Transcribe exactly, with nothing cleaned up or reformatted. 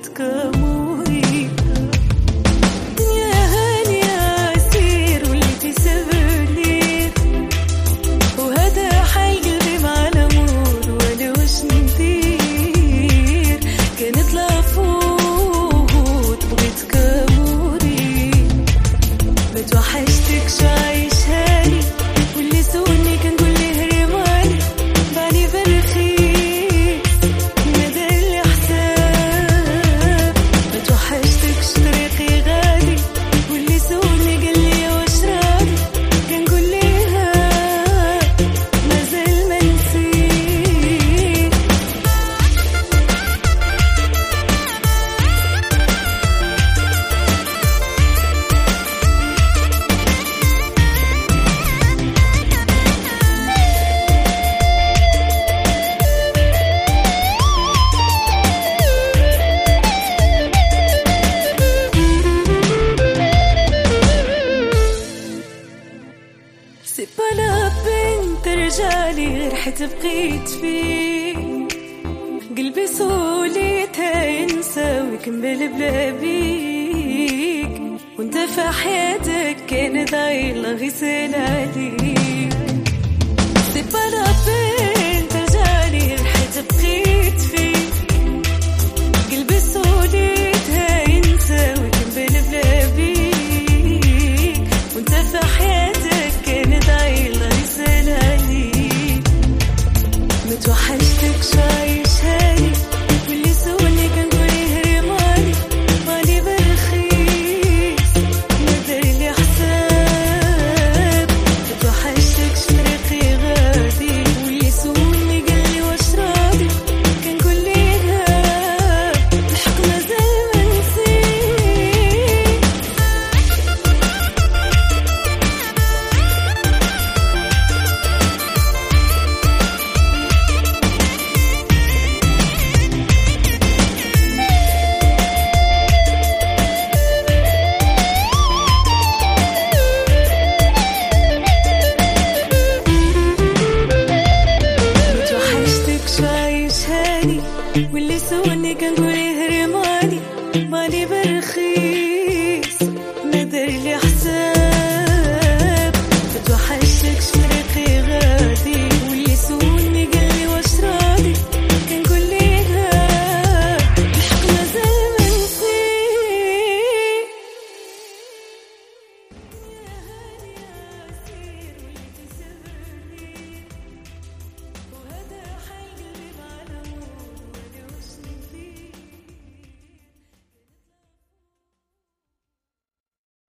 بغيت كاموري. دنيا هانية سير وليتي سبلير، وهذا حال قلبي مع الأمور وانا واش ندير. كانت لافوت بغيت كاموري، ما توحشتكش عايش هاني، واللي سولني كنقول ليه رماني بالي بالرخيص ما دار لي حساب. ما توحشتكش طريقي غادي، واللي سولني قال لي واش راضي كنقول ليها مازال ما نسيت. سي با لا بين ترجعلي غير حيت بقيت فيك. قلبي سوليت ينسى ويكمل بلا بيك، وانت في حياتك كان ضايل غيسال عليك. سي با لا بين ترجعلي غير حيت بقيت فيك. قلبي سوليت ينسى ويكمل بلا بيك، وانت في حياتك كان ضايل غيسال عليك. ما توحشتكش عايش هاني، واللي سولني كنقول ليه رماني بالي بالرخيص ما دار لي حساب. ما توحشتكش طريقي غادي، واللي سولني قال لي واش راضي كنقول ليها الحق مازال ما نسيت. ما توحشتكش عايش هاني، واللي سولني كنقول ليه رماني بالي بالرخيص